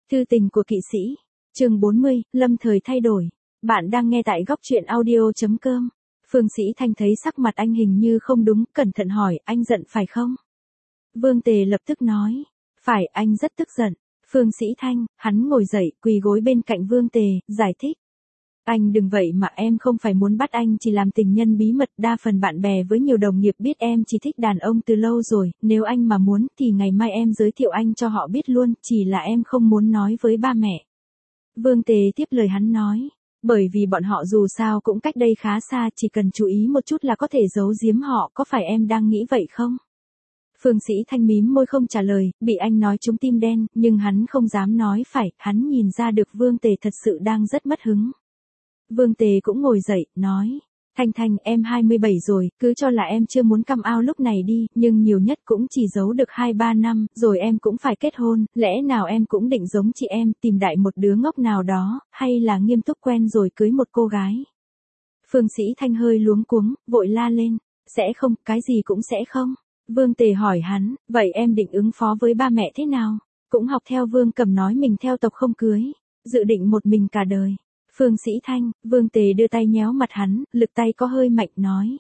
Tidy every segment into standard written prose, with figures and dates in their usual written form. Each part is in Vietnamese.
Thư tình của kỵ sĩ. Chương 40, lâm thời thay đổi. Bạn đang nghe tại góc truyện audio.com. Phương Sĩ Thanh thấy sắc mặt anh hình như không đúng, cẩn thận hỏi, anh giận phải không? Vương Tề lập tức nói, phải, anh rất tức giận. Phương Sĩ Thanh, hắn ngồi dậy, quỳ gối bên cạnh Vương Tề, giải thích. Anh đừng vậy mà, em không phải muốn bắt anh chỉ làm tình nhân bí mật, đa phần bạn bè với nhiều đồng nghiệp biết em chỉ thích đàn ông từ lâu rồi, nếu anh mà muốn thì ngày mai em giới thiệu anh cho họ biết luôn, chỉ là em không muốn nói với ba mẹ. Vương Tề tiếp lời hắn nói, bởi vì bọn họ dù sao cũng cách đây khá xa, chỉ cần chú ý một chút là có thể giấu giếm họ, có phải em đang nghĩ vậy không? Phương Sĩ Thanh mím môi không trả lời, bị anh nói trúng tim đen, nhưng hắn không dám nói phải, hắn nhìn ra được Vương Tề thật sự đang rất mất hứng. Vương Tề cũng ngồi dậy, nói, Thanh Thanh, em 27 rồi, cứ cho là em chưa muốn come out lúc này đi, nhưng nhiều nhất cũng chỉ giấu được 2-3 năm, rồi em cũng phải kết hôn, lẽ nào em cũng định giống chị em, tìm đại một đứa ngốc nào đó, hay là nghiêm túc quen rồi cưới một cô gái. Phương Sĩ Thanh hơi luống cuống, vội la lên, sẽ không, cái gì cũng sẽ không. Vương Tề hỏi hắn, vậy em định ứng phó với ba mẹ thế nào? Cũng học theo Vương Cầm nói mình theo tộc không cưới, dự định một mình cả đời. Phương Sĩ Thanh, Vương Tề đưa tay nhéo mặt hắn, lực tay có hơi mạnh nói.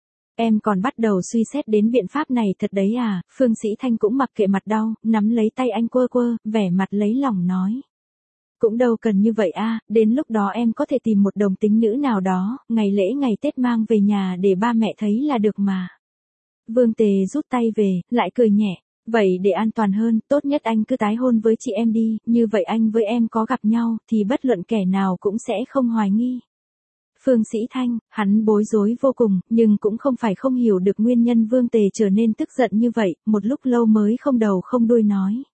Em còn bắt đầu suy xét đến biện pháp này thật đấy à? Phương Sĩ Thanh cũng mặc kệ mặt đau, nắm lấy tay anh quơ quơ, vẻ mặt lấy lòng nói. Cũng đâu cần như vậy à, đến lúc đó em có thể tìm một đồng tính nữ nào đó, ngày lễ ngày Tết mang về nhà để ba mẹ thấy là được mà. Vương Tề rút tay về, lại cười nhẹ. Vậy để an toàn hơn, tốt nhất anh cứ tái hôn với chị em đi, như vậy anh với em có gặp nhau, thì bất luận kẻ nào cũng sẽ không hoài nghi. Phương Sĩ Thanh, hắn bối rối vô cùng, nhưng cũng không phải không hiểu được nguyên nhân Vương Tề trở nên tức giận như vậy, một lúc lâu mới không đầu không đuôi nói.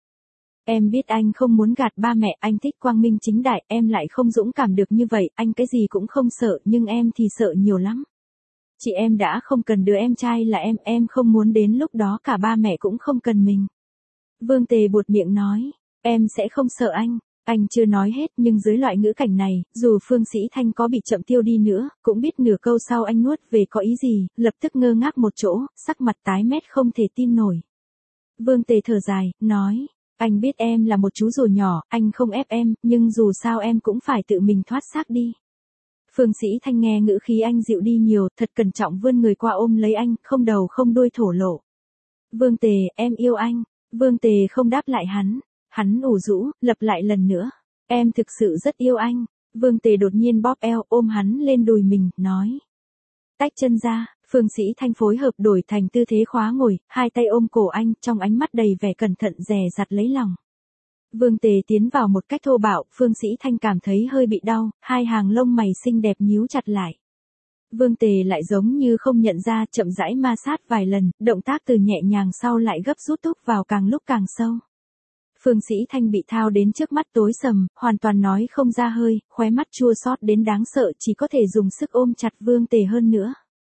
Em biết anh không muốn gạt ba mẹ, anh thích quang minh chính đại, em lại không dũng cảm được như vậy, anh cái gì cũng không sợ, nhưng em thì sợ nhiều lắm. Chị em đã không cần đứa em trai là em không muốn đến lúc đó cả ba mẹ cũng không cần mình. Vương Tề buột miệng nói, em sẽ không sợ anh chưa nói hết nhưng dưới loại ngữ cảnh này, dù Phương Sĩ Thanh có bị chậm tiêu đi nữa, cũng biết nửa câu sau anh nuốt về có ý gì, lập tức ngơ ngác một chỗ, sắc mặt tái mét không thể tin nổi. Vương Tề thở dài, nói, anh biết em là một chú rùa nhỏ, anh không ép em, nhưng dù sao em cũng phải tự mình thoát xác đi. Phương Sĩ Thanh nghe ngữ khí anh dịu đi nhiều, thật cẩn trọng vươn người qua ôm lấy anh, không đầu không đuôi thổ lộ. Vương Tề, em yêu anh. Vương Tề không đáp lại hắn ủ rũ, lặp lại lần nữa. Em thực sự rất yêu anh. Vương Tề đột nhiên bóp eo, ôm hắn lên đùi mình, nói. Tách chân ra, Phương Sĩ Thanh phối hợp đổi thành tư thế khóa ngồi, hai tay ôm cổ anh, trong ánh mắt đầy vẻ cẩn thận dè dặt lấy lòng. Vương Tề tiến vào một cách thô bạo, Phương Sĩ Thanh cảm thấy hơi bị đau, hai hàng lông mày xinh đẹp nhíu chặt lại. Vương Tề lại giống như không nhận ra, chậm rãi ma sát vài lần, động tác từ nhẹ nhàng sau lại gấp rút thúc vào càng lúc càng sâu. Phương Sĩ Thanh bị thao đến trước mắt tối sầm, hoàn toàn nói không ra hơi, khóe mắt chua xót đến đáng sợ, chỉ có thể dùng sức ôm chặt Vương Tề hơn nữa.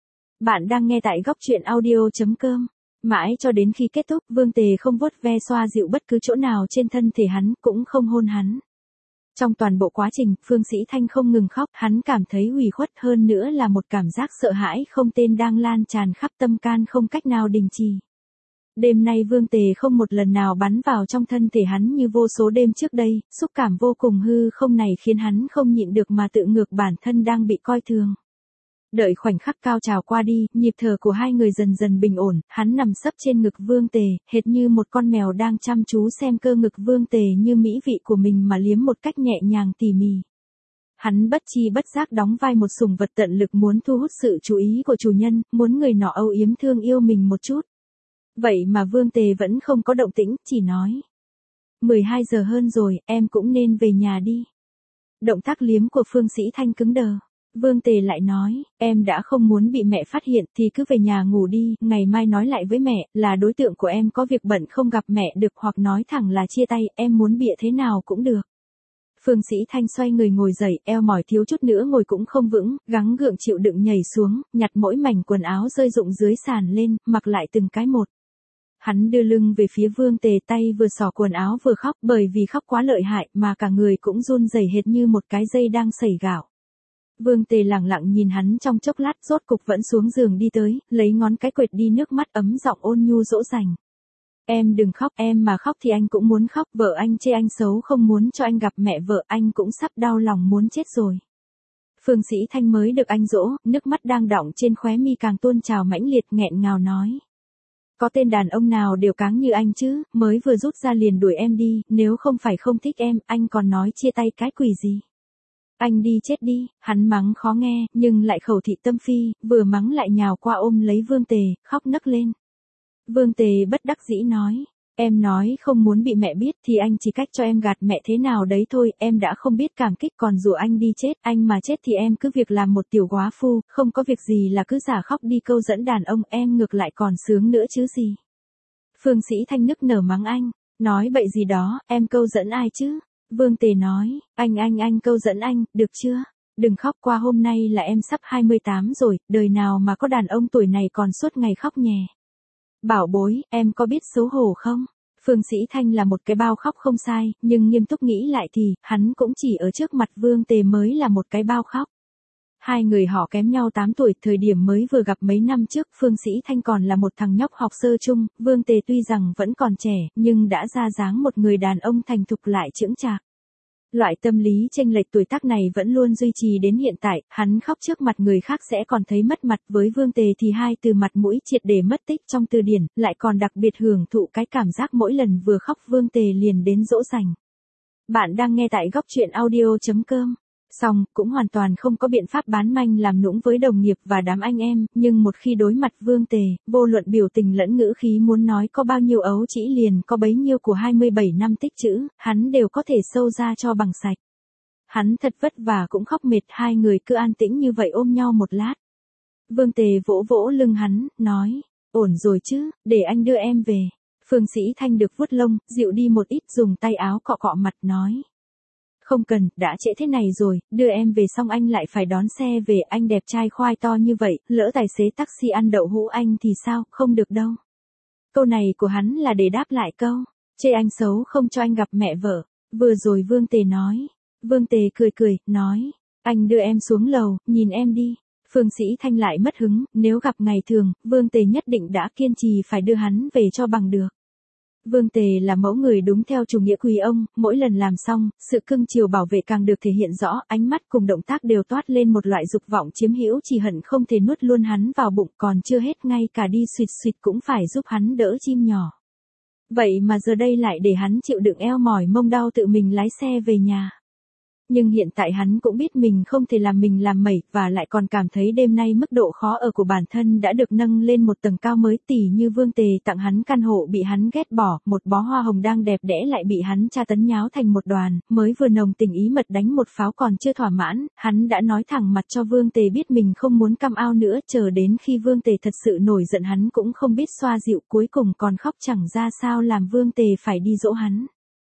Bạn đang nghe tại góc truyện audio.com. Mãi cho đến khi kết thúc, Vương Tề không vuốt ve xoa dịu bất cứ chỗ nào trên thân thể hắn, cũng không hôn hắn. Trong toàn bộ quá trình, Phương Sĩ Thanh không ngừng khóc, hắn cảm thấy ủy khuất, hơn nữa là một cảm giác sợ hãi không tên đang lan tràn khắp tâm can không cách nào đình chỉ. Đêm nay Vương Tề không một lần nào bắn vào trong thân thể hắn như vô số đêm trước đây, xúc cảm vô cùng hư không này khiến hắn không nhịn được mà tự ngược bản thân đang bị coi thường. Đợi khoảnh khắc cao trào qua đi, nhịp thở của hai người dần dần bình ổn, hắn nằm sấp trên ngực Vương Tề, hệt như một con mèo đang chăm chú xem cơ ngực Vương Tề như mỹ vị của mình mà liếm một cách nhẹ nhàng tỉ mỉ. Hắn bất chi bất giác đóng vai một sủng vật tận lực muốn thu hút sự chú ý của chủ nhân, muốn người nọ âu yếm thương yêu mình một chút. Vậy mà Vương Tề vẫn không có động tĩnh, chỉ nói. 12 giờ hơn rồi, em cũng nên về nhà đi. Động tác liếm của Phương Sĩ Thanh cứng đờ. Vương Tề lại nói, em đã không muốn bị mẹ phát hiện thì cứ về nhà ngủ đi, ngày mai nói lại với mẹ, là đối tượng của em có việc bận không gặp mẹ được hoặc nói thẳng là chia tay, em muốn bịa thế nào cũng được. Phương Sĩ Thanh xoay người ngồi dậy, eo mỏi thiếu chút nữa ngồi cũng không vững, gắng gượng chịu đựng nhảy xuống, nhặt mỗi mảnh quần áo rơi rụng dưới sàn lên, mặc lại từng cái một. Hắn đưa lưng về phía Vương Tề, tay vừa xỏ quần áo vừa khóc, bởi vì khóc quá lợi hại mà cả người cũng run rẩy hệt như một cái dây đang sẩy gạo. Vương Tề lẳng lặng nhìn hắn trong chốc lát, rốt cục vẫn xuống giường đi tới, lấy ngón cái quệt đi nước mắt, ấm giọng ôn nhu dỗ dành. Em đừng khóc, em mà khóc thì anh cũng muốn khóc, vợ anh chê anh xấu không muốn cho anh gặp mẹ vợ, anh cũng sắp đau lòng muốn chết rồi. Phương Sĩ Thanh mới được anh dỗ, nước mắt đang đọng trên khóe mi càng tuôn trào mãnh liệt nghẹn ngào nói. Có tên đàn ông nào đều cáng như anh chứ, mới vừa rút ra liền đuổi em đi, nếu không phải không thích em, anh còn nói chia tay cái quỷ gì. Anh đi chết đi, hắn mắng khó nghe, nhưng lại khẩu thị tâm phi, vừa mắng lại nhào qua ôm lấy Vương Tề, khóc nấc lên. Vương Tề bất đắc dĩ nói, em nói không muốn bị mẹ biết thì anh chỉ cách cho em gạt mẹ thế nào đấy thôi, em đã không biết cảm kích còn dù anh đi chết, anh mà chết thì em cứ việc làm một tiểu góa phu, không có việc gì là cứ giả khóc đi câu dẫn đàn ông, em ngược lại còn sướng nữa chứ gì. Phương Sĩ Thanh nức nở mắng anh, nói bậy gì đó, em câu dẫn ai chứ? Vương Tề nói, anh câu dẫn anh, được chưa? Đừng khóc, qua hôm nay là em sắp 28 rồi, đời nào mà có đàn ông tuổi này còn suốt ngày khóc nhè. Bảo bối, em có biết xấu hổ không? Phương Sĩ Thanh là một cái bao khóc không sai, nhưng nghiêm túc nghĩ lại thì, hắn cũng chỉ ở trước mặt Vương Tề mới là một cái bao khóc. Hai người họ kém nhau 8 tuổi, thời điểm mới vừa gặp mấy năm trước, Phương Sĩ Thanh còn là một thằng nhóc học sơ chung, Vương Tề tuy rằng vẫn còn trẻ, nhưng đã ra dáng một người đàn ông thành thục lại chững chạc. Loại tâm lý chênh lệch tuổi tác này vẫn luôn duy trì đến hiện tại, hắn khóc trước mặt người khác sẽ còn thấy mất mặt, với Vương Tề thì hai từ mặt mũi triệt để mất tích trong từ điển, lại còn đặc biệt hưởng thụ cái cảm giác mỗi lần vừa khóc Vương Tề liền đến dỗ dành. Bạn đang nghe tại góc truyện audio.com. Xong, cũng hoàn toàn không có biện pháp bán manh làm nũng với đồng nghiệp và đám anh em, nhưng một khi đối mặt Vương Tề, vô luận biểu tình lẫn ngữ khí muốn nói có bao nhiêu ấu chỉ liền có bấy nhiêu của 27 năm tích trữ, hắn đều có thể sâu ra cho bằng sạch. Hắn thật vất vả cũng khóc mệt, hai người cứ an tĩnh như vậy ôm nhau một lát. Vương Tề vỗ vỗ lưng hắn, nói, ổn rồi chứ, để anh đưa em về. Phương Sĩ Thanh được vuốt lông, dịu đi một ít, dùng tay áo cọ cọ mặt nói. Không cần, đã trễ thế này rồi, đưa em về xong anh lại phải đón xe về, anh đẹp trai khoai to như vậy, lỡ tài xế taxi ăn đậu hũ anh thì sao, không được đâu. Câu này của hắn là để đáp lại câu, chê anh xấu không cho anh gặp mẹ vợ, vừa rồi Vương Tề nói. Vương Tề cười cười, nói, anh đưa em xuống lầu, nhìn em đi. Phương Sĩ Thanh lại mất hứng, nếu gặp ngày thường, Vương Tề nhất định đã kiên trì phải đưa hắn về cho bằng được. Vương Tề là mẫu người đúng theo chủ nghĩa quý ông, mỗi lần làm xong, sự cưng chiều bảo vệ càng được thể hiện rõ, ánh mắt cùng động tác đều toát lên một loại dục vọng chiếm hữu chỉ hận không thể nuốt luôn hắn vào bụng, còn chưa hết ngay cả đi suỵt suỵt cũng phải giúp hắn đỡ chim nhỏ. Vậy mà giờ đây lại để hắn chịu đựng eo mỏi mông đau tự mình lái xe về nhà. Nhưng hiện tại hắn cũng biết mình không thể làm mình làm mẩy, và lại còn cảm thấy đêm nay mức độ khó ở của bản thân đã được nâng lên một tầng cao mới, tỉ như Vương Tề tặng hắn căn hộ bị hắn ghét bỏ, một bó hoa hồng đang đẹp đẽ lại bị hắn tra tấn nháo thành một đoàn, mới vừa nồng tình ý mật đánh một pháo còn chưa thỏa mãn, hắn đã nói thẳng mặt cho Vương Tề biết mình không muốn cam ao nữa, chờ đến khi Vương Tề thật sự nổi giận hắn cũng không biết xoa dịu, cuối cùng còn khóc chẳng ra sao làm Vương Tề phải đi dỗ hắn.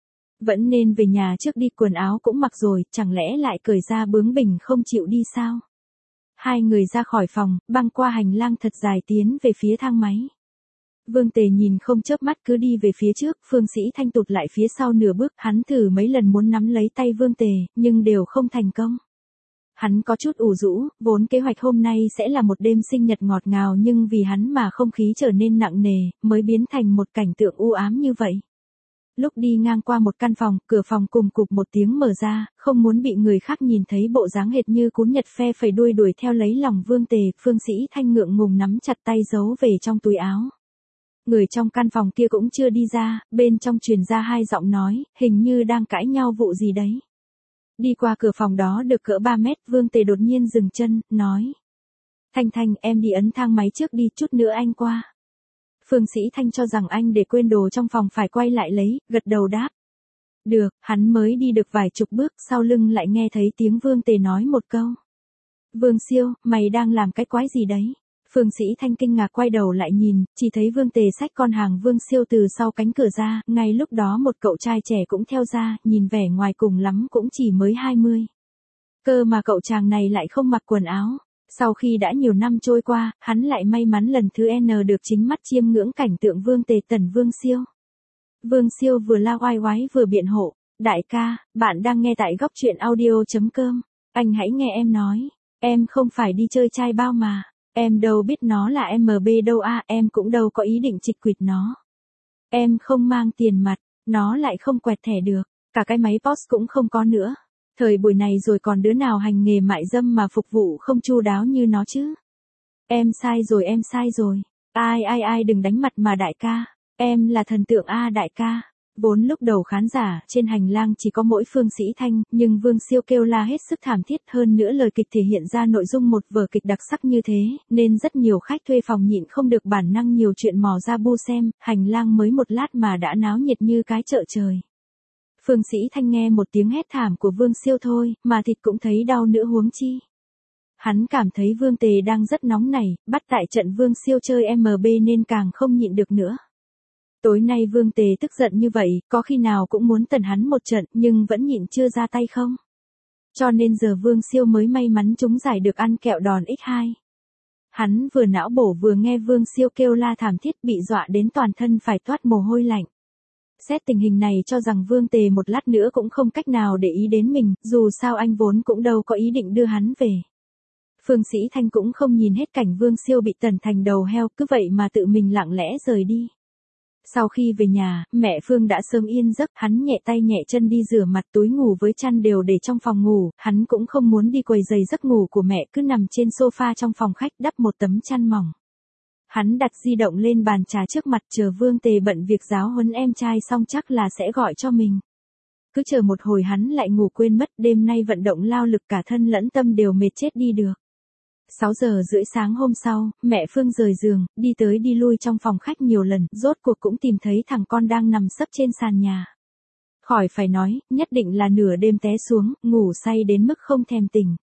Vẫn nên về nhà trước đi, quần áo cũng mặc rồi, chẳng lẽ lại cởi ra bướng bỉnh không chịu đi sao? Hai người ra khỏi phòng, băng qua hành lang thật dài tiến về phía thang máy. Vương Tề nhìn không chớp mắt cứ đi về phía trước, Phương Sĩ Thanh tụt lại phía sau nửa bước, hắn thử mấy lần muốn nắm lấy tay Vương Tề, nhưng đều không thành công. Hắn có chút ủ rũ, vốn kế hoạch hôm nay sẽ là một đêm sinh nhật ngọt ngào nhưng vì hắn mà không khí trở nên nặng nề, mới biến thành một cảnh tượng u ám như vậy. Lúc đi ngang qua một căn phòng, cửa phòng cùng cụp một tiếng mở ra, không muốn bị người khác nhìn thấy bộ dáng hệt như cún nhật phe phẩy đuôi đuổi theo lấy lòng Vương Tề, Phương Sĩ Thanh ngượng ngùng nắm chặt tay giấu về trong túi áo. Người trong căn phòng kia cũng chưa đi ra, bên trong truyền ra hai giọng nói, hình như đang cãi nhau vụ gì đấy. Đi qua cửa phòng đó được cỡ 3 mét, Vương Tề đột nhiên dừng chân, nói. Thanh Thanh, em đi ấn thang máy trước đi, chút nữa anh qua. Phương Sĩ Thanh cho rằng anh để quên đồ trong phòng phải quay lại lấy, gật đầu đáp. Được, hắn mới đi được vài chục bước, sau lưng lại nghe thấy tiếng Vương Tề nói một câu. Vương Siêu, mày đang làm cái quái gì đấy? Phương Sĩ Thanh kinh ngạc quay đầu lại nhìn, chỉ thấy Vương Tề xách con hàng Vương Siêu từ sau cánh cửa ra, ngay lúc đó một cậu trai trẻ cũng theo ra, nhìn vẻ ngoài cùng lắm cũng chỉ mới 20. Cơ mà cậu chàng này lại không mặc quần áo. Sau khi đã nhiều năm trôi qua, hắn lại may mắn lần thứ N được chính mắt chiêm ngưỡng cảnh tượng Vương Tề tẩn Vương Siêu. Vương Siêu vừa la oai oái vừa biện hộ, đại ca, bạn đang nghe tại góc truyện audio.com, anh hãy nghe em nói, em không phải đi chơi trai bao mà, em đâu biết nó là MB đâu à, em cũng đâu có ý định trịch quỵt nó. Em không mang tiền mặt, nó lại không quẹt thẻ được, cả cái máy POS cũng không có nữa. Thời buổi này rồi còn đứa nào hành nghề mại dâm mà phục vụ không chu đáo như nó chứ. Em sai rồi, em sai rồi. Ai đừng đánh mặt mà đại ca. Em là thần tượng a đại ca. Vốn lúc đầu khán giả trên hành lang chỉ có mỗi Phương Sĩ Thanh, nhưng Vương Siêu kêu la hết sức thảm thiết, hơn nữa lời kịch thể hiện ra nội dung một vở kịch đặc sắc như thế, nên rất nhiều khách thuê phòng nhịn không được bản năng nhiều chuyện mò ra bu xem, hành lang mới một lát mà đã náo nhiệt như cái chợ trời. Phương Sĩ Thanh nghe một tiếng hét thảm của Vương Siêu thôi, mà thịt cũng thấy đau nữa huống chi. Hắn cảm thấy Vương Tề đang rất nóng nảy, bắt tại trận Vương Siêu chơi MB nên càng không nhịn được nữa. Tối nay Vương Tề tức giận như vậy, có khi nào cũng muốn tần hắn một trận, nhưng vẫn nhịn chưa ra tay không? Cho nên giờ Vương Siêu mới may mắn trúng giải được ăn kẹo đòn X2. Hắn vừa não bổ vừa nghe Vương Siêu kêu la thảm thiết, bị dọa đến toàn thân phải toát mồ hôi lạnh. Xét tình hình này cho rằng Vương Tề một lát nữa cũng không cách nào để ý đến mình, dù sao anh vốn cũng đâu có ý định đưa hắn về. Phương Sĩ Thanh cũng không nhìn hết cảnh Vương Siêu bị tần thành đầu heo, cứ vậy mà tự mình lặng lẽ rời đi. Sau khi về nhà, mẹ Phương đã sớm yên giấc, hắn nhẹ tay nhẹ chân đi rửa mặt, túi ngủ với chăn đều để trong phòng ngủ, hắn cũng không muốn đi quấy rầy giấc ngủ của mẹ, cứ nằm trên sofa trong phòng khách đắp một tấm chăn mỏng. Hắn đặt di động lên bàn trà trước mặt, chờ Vương Tề bận việc giáo huấn em trai xong chắc là sẽ gọi cho mình. Cứ chờ một hồi hắn lại ngủ quên mất, đêm nay vận động lao lực cả thân lẫn tâm đều mệt chết đi được. 6 giờ rưỡi sáng hôm sau, mẹ Phương rời giường, đi tới đi lui trong phòng khách nhiều lần, rốt cuộc cũng tìm thấy thằng con đang nằm sấp trên sàn nhà. Khỏi phải nói, nhất định là nửa đêm té xuống, ngủ say đến mức không thèm tỉnh.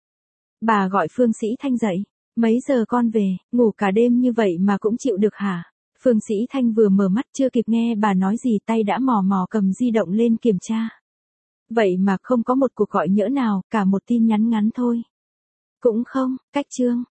Bà gọi Phương Sĩ Thanh dậy. Mấy giờ con về, ngủ cả đêm như vậy mà cũng chịu được hả? Phương Sĩ Thanh vừa mở mắt chưa kịp nghe bà nói gì tay đã mò mò cầm di động lên kiểm tra. Vậy mà không có một cuộc gọi nhỡ nào, cả một tin nhắn ngắn thôi. Cũng không, cách chương.